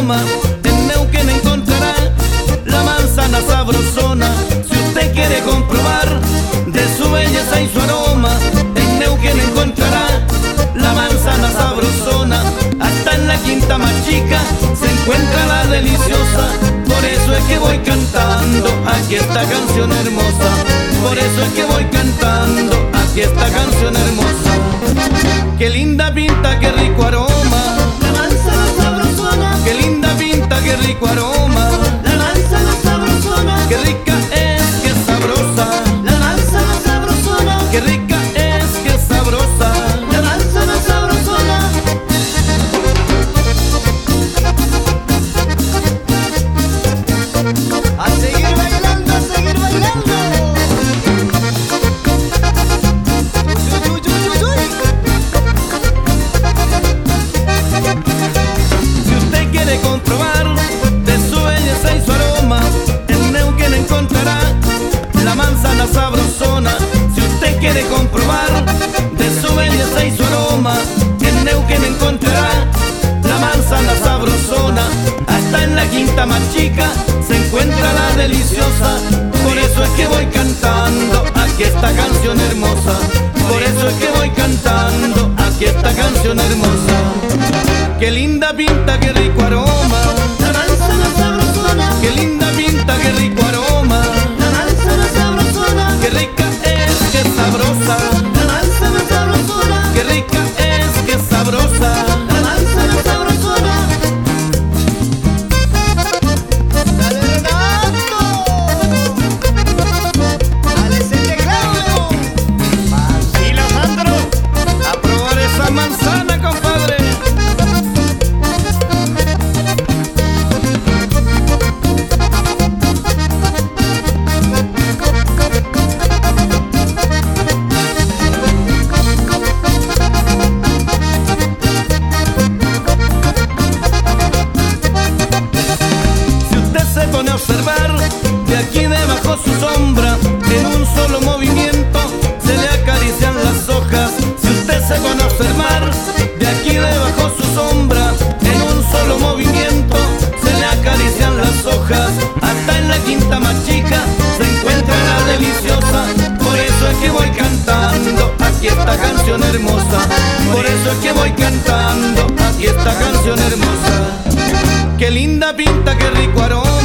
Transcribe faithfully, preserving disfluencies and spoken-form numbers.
aroma. En Neuquén encontrará la manzana sabrosona. Si usted quiere comprobar de su belleza y su aroma, en Neuquén encontrará la manzana sabrosona. Hasta en la quinta más chica se encuentra la deliciosa. Por eso es que voy cantando aquí esta canción hermosa. Por eso es que voy cantando aquí esta canción hermosa. Qué linda pinta, qué rico aroma, la manzana sabrosona. qué linda pinta, qué rico aroma, La manzana sabrosona. qué rica es, qué sabrosa, La manzana sabrosona. qué rica es, qué sabrosa. La manzana sabrosona. A seguir bailando, a seguir bailando. Uy, uy, uy, uy, uy. Si usted quiere comprobar de su belleza y su aroma, en Neuquén encontrará la manzana sabrosona. Si usted quiere comprobar de su belleza y su aroma, en Neuquén encontrará la manzana sabrosona. Hasta en la quinta más chica se encuentra la deliciosa. Por eso es que voy cantando aquí esta canción hermosa. Por eso es que voy cantando aquí esta canción hermosa. Qué linda pinta, qué rico aroma, La manzana sabrosona. qué linda pinta, qué rico aroma, La manzana sabrosona. qué rica es, qué sabrosa, La manzana sabrosona. qué rica es, qué sabrosa. La manzana sabrosona. Dale, Renato. Dale ese teclado. Vacila, Sandro. A probar esa manzana, compadre. Si usted se pone a observar de aquí debajo su sombra, en un solo movimiento se le acarician las hojas. Si usted se pone a observar de aquí debajo su sombra, en un solo movimiento se le acarician las hojas. Hasta en la quinta más chica se encuentra la deliciosa. Por eso es que voy cantando aquí esta canción hermosa. Por eso es que voy cantando aquí esta canción hermosa. Qué linda pinta, qué rico aroma,